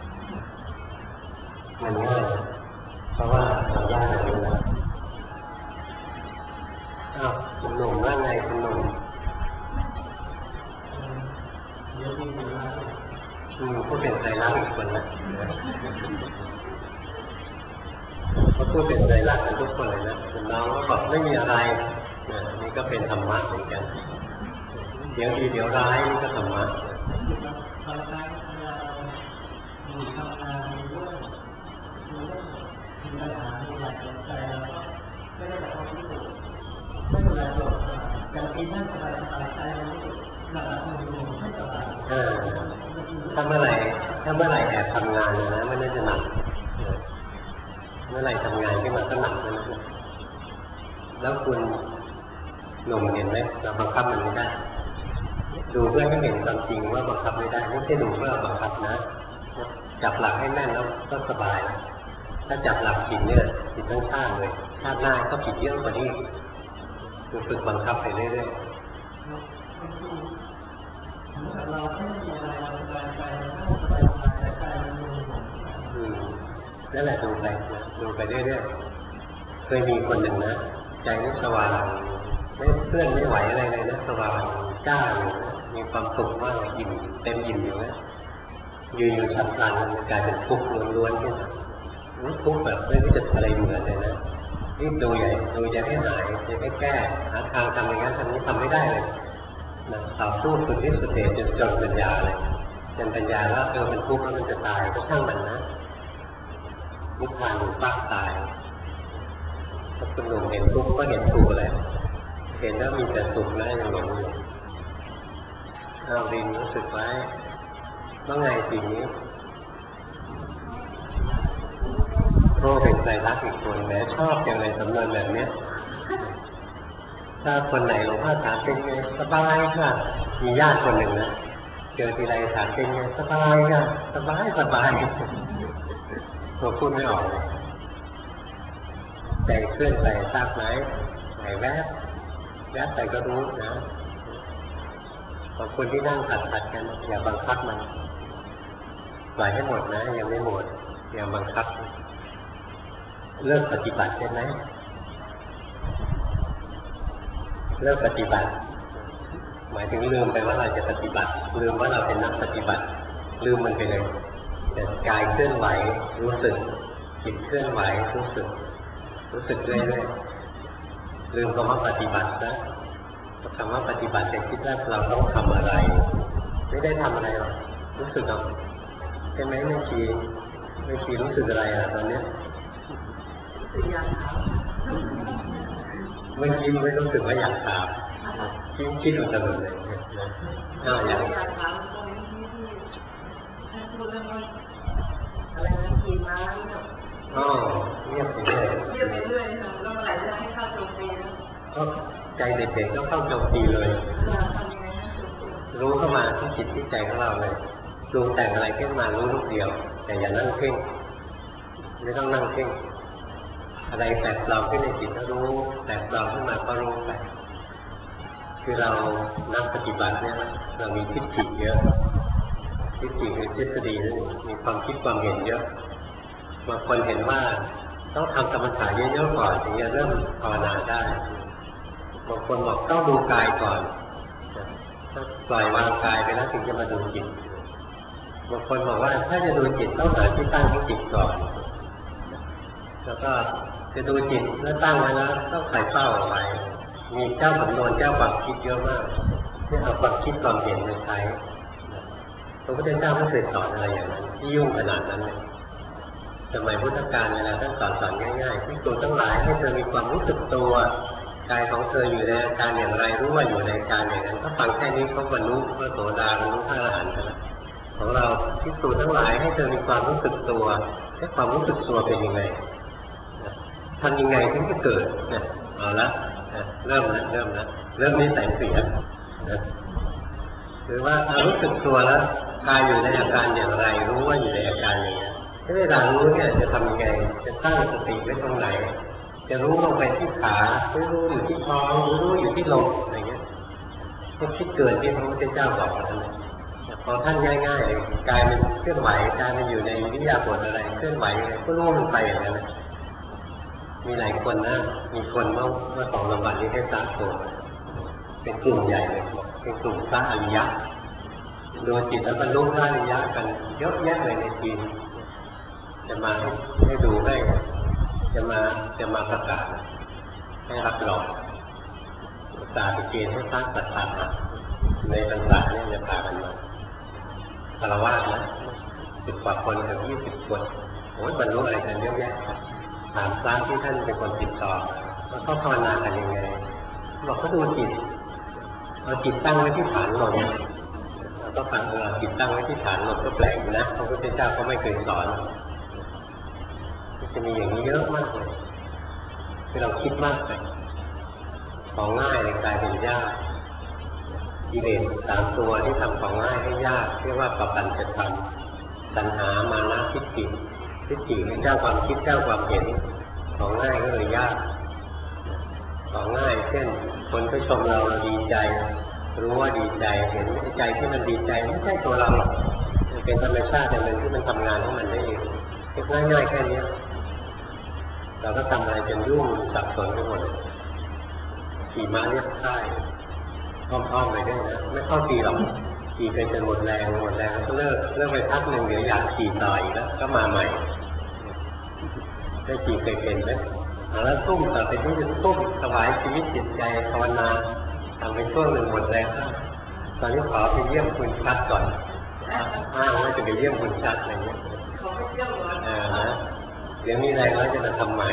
มันง่ายเพราะว่าเรายากอย่างนี้นะอ้าวคุณหนุ่มว่าไงคุณหนุ่มอืมผู้เป็นใจรักอีกคนนะเขาพูดเป็นใจรักกันทุกคนเลยนะคุณน้องก็บอกไม่มีอะไรนะนี่ก็เป็นธรรมะเหมือนกันเดี๋ยวดีเดี๋ยวร้ายนี่ก็ธรรมะถ้าเมื่อไหร่ถ้าเมื่อไหร่แอบทำงานนะมันน่าจะหนักเมื่อไหร่ทำงานขึ้นมาก็หนักนะแล้วคุณหนุ่มเห็นไหมเราบังคับมันไม่ได้ดูเพื่อให้เห็นความจริงว่าบังคับไม่ได้ไม่ใช่ดูเพื่อบังคับนะจับหลักให้แน่นแล้วก็สบายนะถ้าจับหลักผิดเนี่ยผิดทั้งชาติเลยชาติหน้าก็ผิดเยอะกว่านี้คือฝึกบังคับไปเรื่อยๆนั่นแหละดูไปนะดูไปเรื่อยๆเคยมีคนหนึ่งนะใจนี่สว่างไม่เพื่อนไม่ไหวอะไรเลยนะสว่างจ้าอยู่นะมีความสุขมากอิ่มเต็มอิ่มอยู่นะอยู่ๆฉับพลันกลายเป็นทุกข์ล้วนๆขึ้นมาทุกข์แบบไม่รู้จะอะไรเหมือนเลยนะนี่ดูใหญ่ดูจะให้หายจะให้แก้หาทางทำอย่างนั้นทำนี้ทำไม่ได้เลยนะต่อสู้สุดที่สุดเดชจนจนปัญญาเลยจนปัญญาว่าเออมันทุกข์แล้วมันจะตายก็ช่างมันนะนิพพานป้าตายถ้าคุณหนุ่มเห็นทุกข์ก็เห็นถูกเลยเห็นแล้วมีแต่สุขนะยังหลงอยู่เอาดินรู้สึกไว้ว่าไงสิ่งนี้โรเป็นใจรักอีกคนแม้ชอบอย่างไรสำนวนแบบนี้ถ้าคนไหนหลวงพ่อถามเป็นไงสบายค่ะมีญาติคนหนึ่งนะเจอทีไรถามเป็นไงสบายค่ะสบายสบายตัวพูดไม่ออกเลยใจเคลื่อนไปทราบไหมไหนแวบแวบไปก็รู้นะขอบคุณที่นั่งขัดขัดกันอย่าบังคับมันปล่อยให้หมดนะยังไม่หมดอย่าบังคับเลิกปฏิบัติใช่ไหมเลิกปฏิบัติหมายถึงลืมไปว่าเราจะปฏิบัติลืมว่าเราเป็นนักปฏิบัติลืมมันไปเลยแต่กายเคลื่อนไหวรู้สึกจิตเคลื่อนไหวรู้สึกรู้สึกเรื่อยๆลืมคำว่าปฏิบัตินะคำว่าปฏิบัติจะคิดว่าเราต้องทำอะไรไม่ได้ทำอะไรหรอกรู้สึกเอาใช่ไหมไม่ชีไม่ชีรู้สึกอะไรอ่ะตอนนี้เมื่อกี้ไม่รู้สึกว่าอยากถามคิดคิดอุตส่าห์เลยนะอ้าวอยากถามตรงนี้ที่พูดเรื่องอะไรนะกินน้ำอ๋อเงียบไปเรื่อยเงียบไปเรื่อยแล้วเมื่อไหร่จะให้เข้าโจมตีนะก็ใจเด็กๆก็เข้าโจมตีเลยรู้เข้ามาที่จิตที่ใจของเราเลยปรุงแต่งอะไรขึ้นมารู้ลูกเดียวแต่อย่านั่งเพ่งไม่ต้องนั่งเพ่งอะไรแตกปลอมขึ้นในจิตก็รู้แตกปลอมขึ้นมาก็รู้ไปคือเรานักปฏิบัติเนี่ยเรามีทิฏฐิเยอะทิฏฐิคือทฤษฎีมีความคิดความเห็นเยอะบางคนเห็นว่าต้องทำกรรมฐานเยอะๆก่อนถึงจะเริ่มภาวนาได้บางคนบอกต้องดูกายก่อนปล่อยวางกายไปแล้วถึงจะมาดูจิตบางคนบอกว่าถ้าจะดูจิตต้องหาที่ตั้งของจิตก่อนแล้วก็จะดูจิตแล้วตั้งไว้แล้วต้องคอยเฝ้าเอาไว้มีเจ้าสำนวนเจ้าความคิดเยอะมากที่เอาความคิดความเห็นมาใช้พระพุทธเจ้าไม่เคยสอนอะไรอย่างนั้นที่ยุ่งขนาดนั้นเลยสมัยพุทธกาลเวลาท่านสอนสอนง่ายๆที่ตัวทั้งหลายให้เธอมีความรู้สึกตัวกายของเธออยู่ในอาการอย่างไรรู้ว่าอยู่ในอาการอย่างนั้นถ้าฟังแค่นี้ก็บรรลุพระโสดาบรรลุพระอรหันต์แล้วของเราที่ตัวทั้งหลายให้เธอมีความรู้สึกตัวแค่ความรู้สึกตัวเป็นยังไงทำยังไงถึงจะเกิดเนี่ยเอาละเริ่มแล้วเริ่มแล้วเริ่มนิสัยเสียหรือว่ารู้สึกตัวแล้วกายอยู่ในอาการอย่างไรรู้ว่าอยู่ในอาการอย่างนี้เวลารู้เนี่ยจะทำยังไงจะตั้งสติไว้ตรงไหนจะรู้ลงไปที่ขาหรือรู้อยู่ที่ท้องหรือรู้อยู่ที่ลมอะไรเงี้ยก็คิดเกินที่พระพุทธเจ้าบอกนั่นแหละพอท่านง่ายๆเลยกายมันเคลื่อนไหวกายมันอยู่ในวิทยาบทอะไรเคลื่อนไหวอะไรก็รู้มันไปอย่างนั้นเลยมีหลายคนนะมีคนเมื่อเมื่อสองสามวันนี้ให้สร้างตัวเป็นกลุ่มใหญ่เลยเป็นกลุ่มพระอริยะดูจิตแล้วบรรลุพระอริยะกันเยอะแยะเลยในจีนจะมาให้ให้ดูให้จะมาจะมาประกาศให้รับรองประกาศไปเกณฑ์ให้สร้างศรัทธาในต่างๆเนี่ยจะพากันมาคารวะนะสิบกว่าคนกับยี่สิบคนโอ้ยบรรลุอะไรกันเยอะแยะถามพระที่ท่านเป็นคนติดต่อว่าเขาภาวนากันยังไงบอกเขาดูจิตเอาจิตตั้งไว้ที่ฐานลมแล้วก็ฟังเราจิตตั้งไว้ที่ฐานลมก็แปลกนะพระพุทธเจ้าก็ไม่เคยสอนจะมีอย่างนี้เยอะมากเลยที่เราคิดมากไปของง่ายเลยกลายเป็นยากกิเลสสามตัวที่ทำของง่ายให้ยากเรียกว่าปปัญจธรรมตัณหามานะทิฏฐิทิฏฐิเป็นเจ้าความคิดเจ้าความเห็นของง่ายก็เลยยากของง่ายเช่นคนก็ชมเราเราดีใจรู้ว่าดีใจเห็นใจที่มันดีใจไม่ใช่ตัวเราหรอกมันเป็นธรรมชาติอย่างหนึ่งที่มันทำงานของมันได้เองง่ายๆแค่นี้เราก็ทำอะไรจนยุ่งสับสนไปหมดขี่ม้าเรียบค่ายอ้อมๆไปด้วยนะไม่เข้าตีหรอกขี่ไปจนหมดแรงหมดแรงก็เลิกเลิกไปพักหนึ่งเดี๋ยวอยากขี่ต่ออีกแล้วก็มาใหม่ได้ขี่เคยเป็นไหมแล้วตุ้มต่อไปนี้จะตุ้มถวายชีวิตจิตใจภาวนาทำไปช่วงหนึ่งหมดแรงตอนนี้ขอไปเยี่ยมคุณชัดก่อนอ้างว่าจะไปเยี่ยมคุณชัดอะไรเงี้ยอ่านะเดี๋ยวมีแรงแล้วจะมาทำใหม่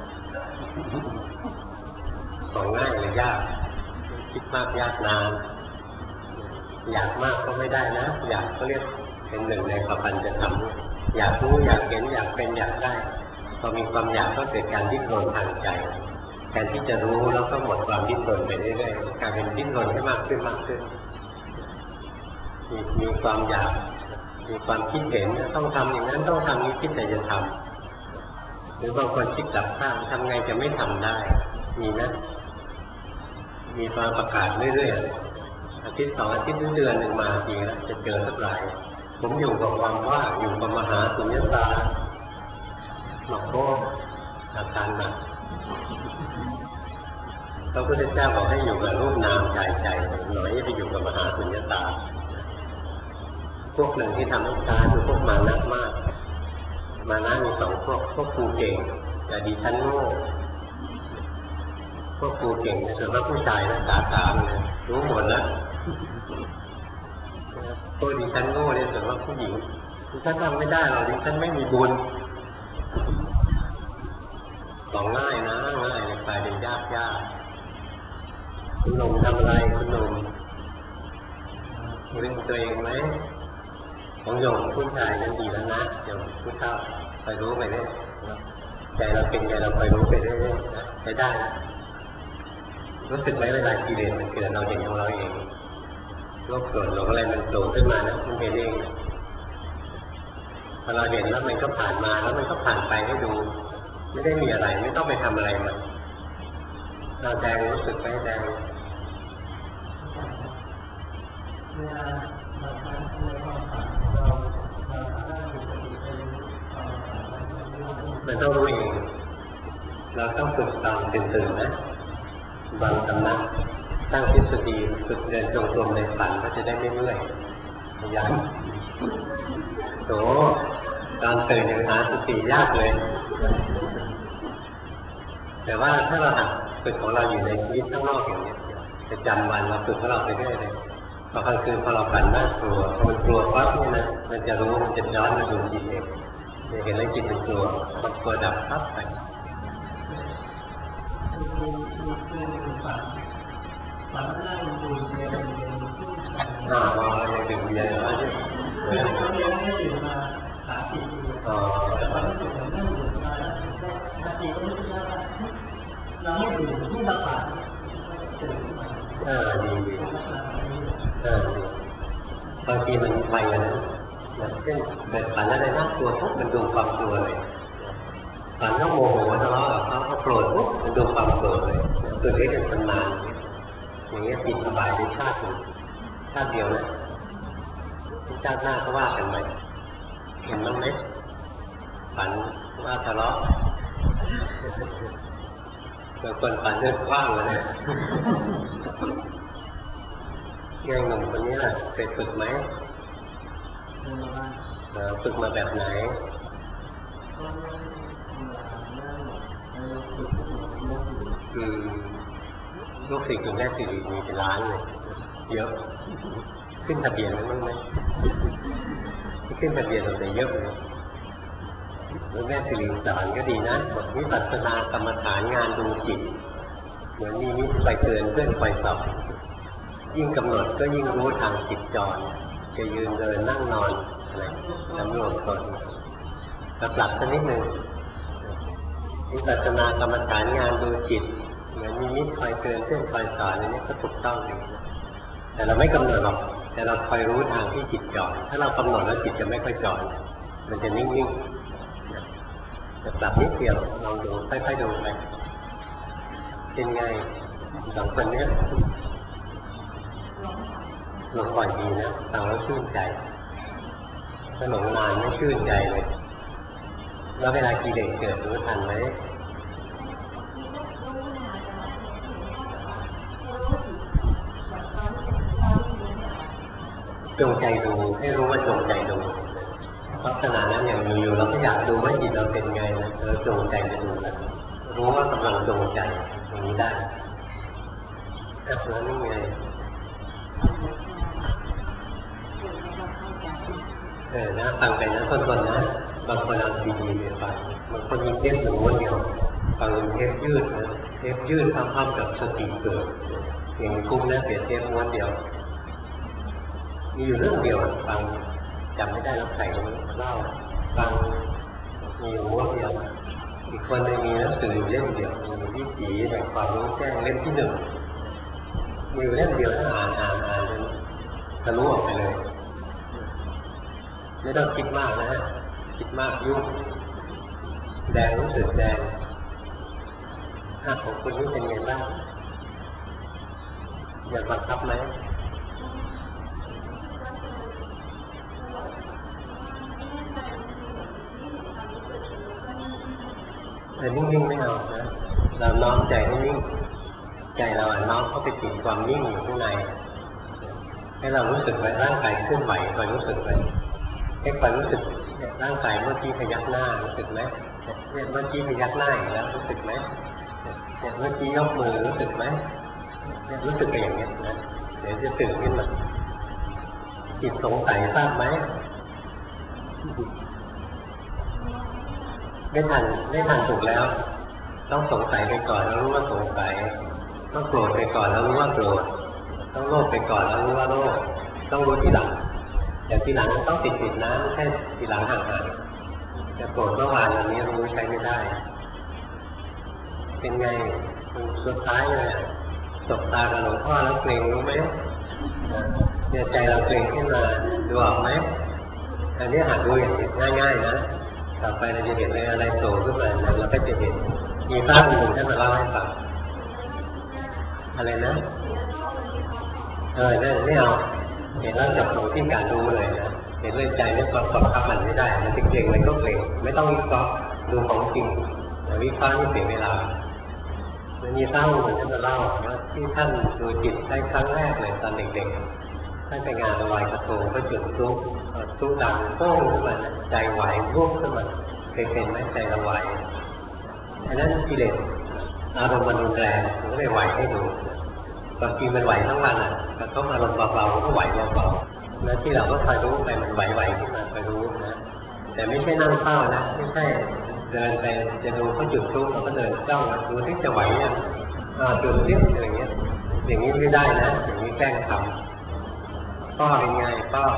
ของง่ายหรือยากคิดมากยากนานอยากมากก็ไม่ได้นะอยากก็เรียกเป็นหนึ่งในปปัญจธรรมอยากรู้อยากเห็นอยากเป็นอยากได้พอมีความอยากก็เกิดการดิ้นรนทางใจแทนที่จะรู้แล้วก็หมดความดิ้นรนไปเรื่อยๆกลายเป็นดิ้นรนให้มากขึ้นมากขึ้นมีมีความอยากมีความคิดเห็นต้องทำอย่างนั้นต้องทำนี้คิดแต่จะทำหรือบางคนคิดกลับข้างทำไงจะไม่ทำได้มีนะมีความประกาศเรื่อยๆอาทิตย์สองอาทิตย์เดือนหนึ่งมาทีแล้วจะเจอสักหลายผมอยู่กับความว่างอยู่กับมหาสุญญตาหลอกโก้อาการหนักพระพุทธเจ้าบอกให้อยู่กับรูปนามใจใจหน่อยไปอยู่กับมหาสุญญตาพวกหนึ่งที่ทำให้ช้าคือพวกมานะมากมานะมีสองพวกพวกครูเก่งแต่ดิฉันโง่พวกครูเก่งส่วนมากผู้ชายนะสาสามเลยรู้หมดแล้วพวกดิฉันโง่เนี่ยส่วนมากผู้หญิงดิฉันทำไม่ได้หรอกดิฉันไม่มีบุญของง่ายนะง่ายกลายเป็นยากยากคุณหนุ่มทำอะไรคุณหนุ่มเรื่องตัวเองไหมของโยมผู้ชายนั้นดีแล้วนะโยมผู้เฒ่าไปรู้ไปเรื่อยใจเราเป็นใจเราไปรู้ไปเรื่อยๆนะใช้ได้รู้สึกไหมเวลากิเลสมันเกิดเราเห็นของเราเองโลภโกรธหลงอะไรมันโผล่ขึ้นมานะมันเห็นเองพอเราเห็นแล้วมันก็ผ่านมาแล้วมันก็ผ่านไปให้ดูไม่ได้มีอะไรไม่ต้องไปทำอะไรมันเราแดงรู้สึกไหมแดงมันต้องรู้เองเราต้องฝึกตามตื่นๆนะบางสำนักตั้งทฤษฎีฝึกเดินจงกรมในฝันก็จะได้ไม่เมื่อยพยายามโถตอนตื่นยังหาสติยากเลยแต่ว่าถ้าเราหัดฝึกของเราอยู่ในชีวิตข้างนอกอย่างนี้ประจำวันเราฝึกของเราไปเรื่อยเลยพอกลางคืนพอเราฝันน่ากลัวพอมันกลัวปั๊บนี่นะมันจะรู้มันจะย้อนมาดูจิตเองจะเห็นแล้วจิตมันกลัวพอกลัวดับปั๊บไปอ๋อยังดื่มเบียร์อยู่ว่าที่เบียร์ไม่ดื่มมาสามสี่ปีอ๋อแต่ว่าไม่ดื่มไม่ดื่มมาสติก็ไม่ได้เราไม่ดื่มที่เราฝันเออดีดีเออบางทีมันไปอย่างนั้นเช่นเกิดฝันอะไรน่ากลัวปุ๊บมันดูความกลัวเลยฝันก็โมโหทะเลาะกับเขาเขาโกรธปุ๊บดูความโกรธเลยฝึกให้เป็นชำนาญอย่างนี้ติดสบายในชาติหนึ่งชาติเดียวนะชาติหน้าก็ว่ากันไหมเห็นบ้างไหมฝันว่าทะเลาะบางคนฝันเรื่องว่างเลยนะยังหนุ่มคนนี้ล่ะเคยฝึกไหมฝึกมาแบบไหนอืมลูกศิษย์คุณแม่สิริมีเป็นล้านเลยเยอะขึ้นทะเบียนแล้วมั้งไหมขึ้นทะเบียนเราได้เยอะเลยลูกแม่สิริสอนก็ดีนะบอกวิปัสสนากรรมฐานงานดูจิตเหมือนมีมิตรคอยเตือนเพื่อนคอยสอบยิ่งกำหนดก็ยิ่งรู้ทางจิตจรจะยืนเดินนั่งนอนอะไรสำรวจตนกับหลักสักนิดหนึ่งวิปัสสนากรรมฐานงานดูจิตเหมือนมีมิตรคอยเตือนเพื่อนคอยสอนอันนี้ก็ถูกต้องเลยแต่เราไม่กำหนดหรอกแต่เราคอยรู้ทางที่จิตจรถ้าเรากำหนดแล้วจิตจะไม่ค่อยจรมันจะนิ่งๆจะปรับนิดเดียวลองดูค่อยๆดูไปเป็นไงสองคนนี้หลงบ่อยดีนะฟังแล้วชื่นใจถ้าหลงนานไม่ชื่นใจเลยแล้วเวลากิเลสเกิดรู้ทันไหมจงใจดูให้รู้ว่าจงใจดูเพราะขณะนั้นอย่างมีอยู่เราก็อยากดูว่าจิตเราเป็นไงนะเราจงใจจะดูแล้วรู้ว่ากำลังจงใจอย่างนี้ได้แล้วนี่ไงเออนะฟังไปนะต้นๆนะบางคนเอาซีดีไปฟังบางคนมีเทปหนึ่งม้วนเดียวฟังเทปยืดนะเทปยืดพร้อมๆกับสติเกิดอย่างคุ้มนะเปลี่ยนเทปม้วนเดียวมีอยู่เรื่องเดียวฟังจำไม่ได้แล้วใครเล่าฟังมีอยู่ม้วนเดียวอีกคนนึงมีหนังสือเล่มเดียวมีวิถีแห่งความรู้แจ้งเล่มที่หนึ่งมีอยู่เล่มเดียวอ่านอ่านอ่านจนทะลุออกไปเลยไม่ต้องคิดมากนะฮะคิดมากยุ่งแดงรู้สึกแดงหน้าของคุณนี่เป็นไงบ้างอยากบังคับไหมแต่นิ่งๆไม่เอานะเราน้อมใจให้นิ่งใจเราน้อมเข้าไปติดความนิ่งอยู่ข้างในให้เรารู้สึกไว้ร่างกายเคลื่อนไหวคอยรู้สึกไว้ให้ความรู้สึกร่างกายเมื่อกี้พยักหน้ารู้สึกไหมเนี่ยเมื่อกี้พยักหน้าอีกแล้วรู้สึกไหมเนี่ยเมื่อกี้ยกมือรู้สึกไหมเนี่ยรู้สึกไปอย่างเงี้ยนะเดี๋ยวจะตื่นขึ้นมาจิตสงสัยทราบไหมไม่ทันไม่ทันถูกแล้วต้องสงสัยไปก่อนแล้วรู้ว่าสงสัยต้องโกรธไปก่อนแล้วรู้ว่าโกรธต้องโลภไปก่อนแล้วรู้ว่าโลภต้องรู้ทีหลังแต่ทีหลังต้องติดติดนะไม่ใช่ทีหลังห่างๆจะโกรธเมื่อวานวันนี้รู้ใช้ไม่ได้เป็นไงสุดท้ายเลยสบตากับหลวงพ่อแล้วเกรงรู้ไหมเนี่ยใจเราเกรงขึ้นมาดูออกไหมอันนี้หัดดูอย่างง่ายๆนะต่อไปเราจะเห็นอะไรอะไรโตขึ้นมาเราก็จะเห็นมีภาพหนึ่งท่านมาเล่าให้ฟังอะไรนะเออเนี่ยไม่เอาเห็นแล้วจับตรงที่การรู้เลยนะเห็นเลยใจเนี่ยบังคับมันไม่ได้มันเกรงมันก็เกรงไม่ต้องวิเคราะห์ดูของจริงแต่วิเคราะห์นี่เสียเวลามันมีเล่าเหมือนท่านมาเล่าว่าที่ท่านดูจิตได้ครั้งแรกเลยตอนเด็กๆท่านไปงานลอยกระทงก็จุดพลุพลุดังโป้งขึ้นมาใจไหวรูปขึ้นมาเคยเป็นไหมใจเราไหวอันนั้นกิเลสอารมณ์มันรุนแรงมันก็เลยไหวให้ดูบางทีมันไหวทั้งวันอ่ะแต่ต้องอารมณ์เบาๆก็ไหวเบาๆแล้วที่เราก็คอยรู้ไปมันไหวๆขึ้นมาคอยรู้นะแต่ไม่ใช่นั่งเฝ้านะไม่ใช่เดินไปจะดูเขาจุดพลุเราก็เดินจ้องดูที่จะไหวเนี่ยจุดเล็กอะไรเงี้ยอย่างนี้ไม่ได้นะอย่างนี้แกล้งทำป้อเป็นไงป้อ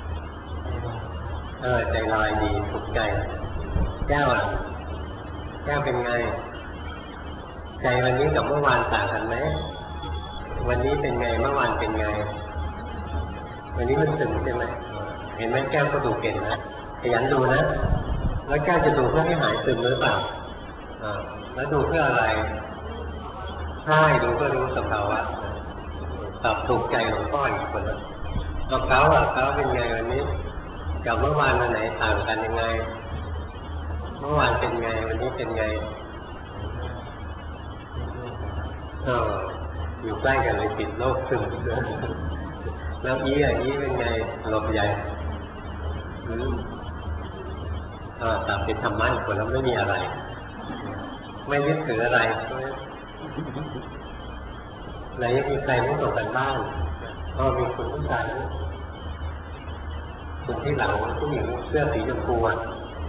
เออใจลอยดีถูกใจแก้วอ่ะแก้วเป็นไงใจวันนี้กับเมื่อวานต่างกันไหมวันนี้เป็นไงเมื่อวานเป็นไงวันนี้มันซึมใช่ไหมเห็นไหมแก้วก็ดูเก่งนะขยันดูนะแล้วแก้วจะดูเพื่อให้หายซึมหรือเปล่าอ่าแล้วดูเพื่ออะไรใช่ดูก็รู้สภาวะตอบถูกใจหลวงพ่ออีกคนละเอาเก้าอ่ะเก้าเป็นไงวันนี้กับเมื่อวานวันไหนต่างกันยังไงเมื่อวานเป็นไงวันนี้เป็นไงเอออยู่ใกล้กันเลยติดโรคซึมแล้วอีอ่ะอีเป็นไงหลบใหญ่อืมอ่าตามเป็นธรรมะอีกคนแล้วไม่มีอะไรไม่ยึดถืออะไรไหนมีใครไม่ส่งกันบ้างก็มีคุณผู้ชายคนที่หลังผู้หญิงเสื้อสีชมพูอ่ะ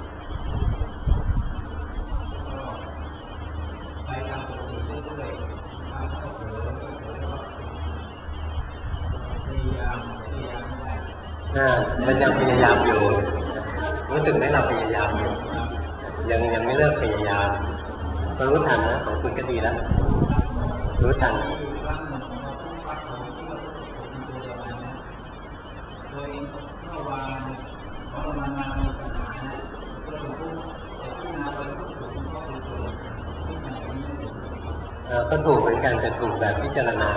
อ่าเรายังพยายามอยู่รู้สึกไหมเราพยายามอยู่ยังยังไม่เลิกพยายามก็รู้ทันนะของคุณก็ดีแล้วรู้ทันก็ถูกเหมือนกันแต่ถูกแบบพิจารณา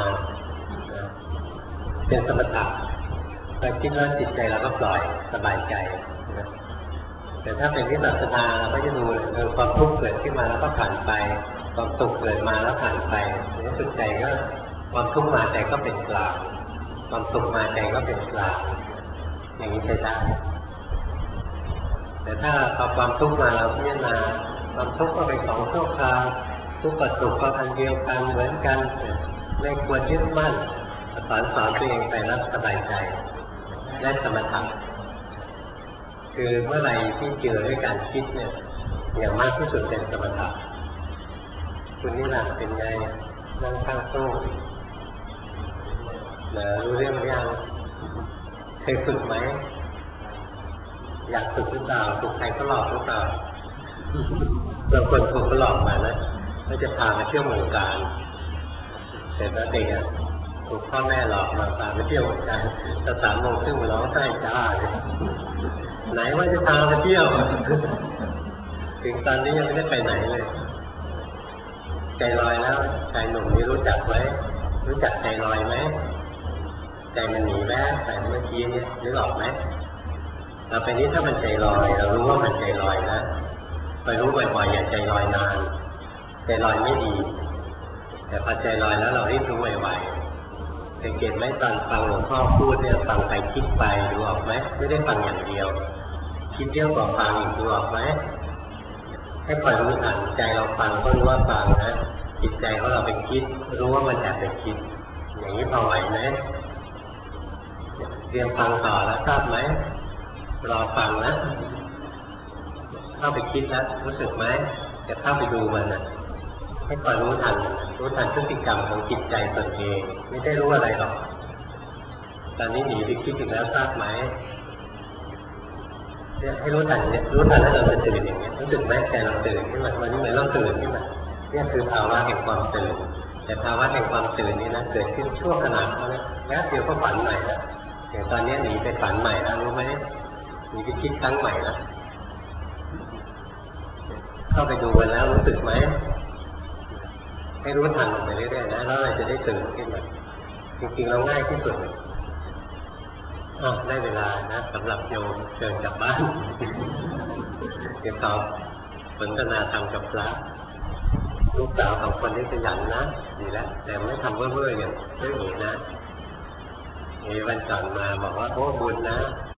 เป็นสมถะพอคิดแล้วจิตใจเราก็ปล่อยสบายใจแต่ถ้าเป็นวิปัสสนาเราก็จะดูเออความทุกข์เกิดขึ้นมาแล้วก็ผ่านไปความสุขเกิดมาแล้วผ่านไปในสุดใจก็ความทุกข์มาใจก็เป็นกลางความสุขมาใจก็เป็นกลางอย่างนี้ใช่ไหมแต่ถ้าพอความทุกข์มาเราพิจารณาความทุกข์ก็เป็นของชั่วคราวทุกข์กับสุขก็อันเดียวกันเหมือนกันไม่ควรยึดมั่นสอนสอนตัวเองไปแล้วสบายใจได้สมถะคือเมื่อไหร่ที่เจอด้วยการคิดเนี่ยอย่างมากที่สุดเป็นสมถะคุณนี่แหละเป็นไงนั่งข้างตู้เหรอรู้เรื่องยังเคยฝึกไหมอยากฝึกหรือเปล่าถูกใครก็หลอกหรือเปล่าบางคนถูกก็หลอกมานะก็จะพามาเที่ยวเมืองการแต่ตอนเด็กอ่ะถูกพ่อแม่หลอกมาพามาเที่ยวเมืองการตอนสามโมงครึ่งร้องไห้จ้าเลยไหนว่าจะพามาเที่ยวถึงตอนนี้ยังไม่ได้ไปไหนเลยใจลอยแล้วใจหนุ่มนี่รู้จักไหมรู้จักใจลอยไหมใจมันหนีแวบแต่เมื่อกี้เนี่ยนึกออกไหมเราไปนี้ถ้ามันใจลอยเรารู้ว่ามันใจลอยนะไปรู้บ่อยๆอย่าใจลอยนานใจลอยไม่ดีแต่พอใจลอยแล้วเรารีบรู้ไวๆสังเกตไหมตอนฟังหลวงพ่อพูดเนี่ยฟังไปคิดไปดูออกไหมไม่ได้ฟังอย่างเดียวคิดเยอะกว่าฟังอีกดูออกไหมให้คอยรู้ทันใจเราฟังก็รู้ว่าฟังนะจิตใจของเราไปคิดรู้ว่ามันแอบไปคิดอย่างนี้พอไหวไหมเรียนฟังต่อแล้วทราบไหมรอฟังนะเข้าไปคิดแล้วรู้สึกไหมจะเข้าไปดูมันนะให้คอยรู้ทันรู้ทันพฤติกรรมของจิตใจตนเองไม่ได้รู้อะไรหรอกตอนนี้หนีไปคิดอีกแล้วทราบไหมเนี่ยให้รู้ทันเนี่ยรู้ทันแล้วเราจะตื่นอย่างเงี้ยรู้สึกไหมใจเราตื่นขึ้นมาวันนี้เหมือนเราตื่นขึ้นมาเนี่ยคือภาวะแห่งความตื่นแต่ภาวะแห่งความตื่นนี่นะเกิดขึ้นชั่วขณะเท่านั้นแล้วเดี๋ยวก็ฝันใหม่แล้วอย่างตอนนี้หนีไปฝันใหม่แล้วรู้ไหมหนีไปคิดครั้งใหม่แล้วเข้าไปดูมันแล้วรู้สึกไหมให้รู้ทันไปเรื่อยๆนะแล้วเราจะได้ตื่นขึ้นมาจริงๆเราง่ายที่สุดอ้าวได้เวลานะสำหรับโยมเชิญกลับบ้านเดี๋ยวเขาสนทนาธรรมกับพระลูกสาวของคนนี้ขยันนะดีแล้วแต่ไม่ทำเว่อร์ๆอย่างเรื่องนี้นะมีวันก่อนมาบอกว่าโอ้บุญนะ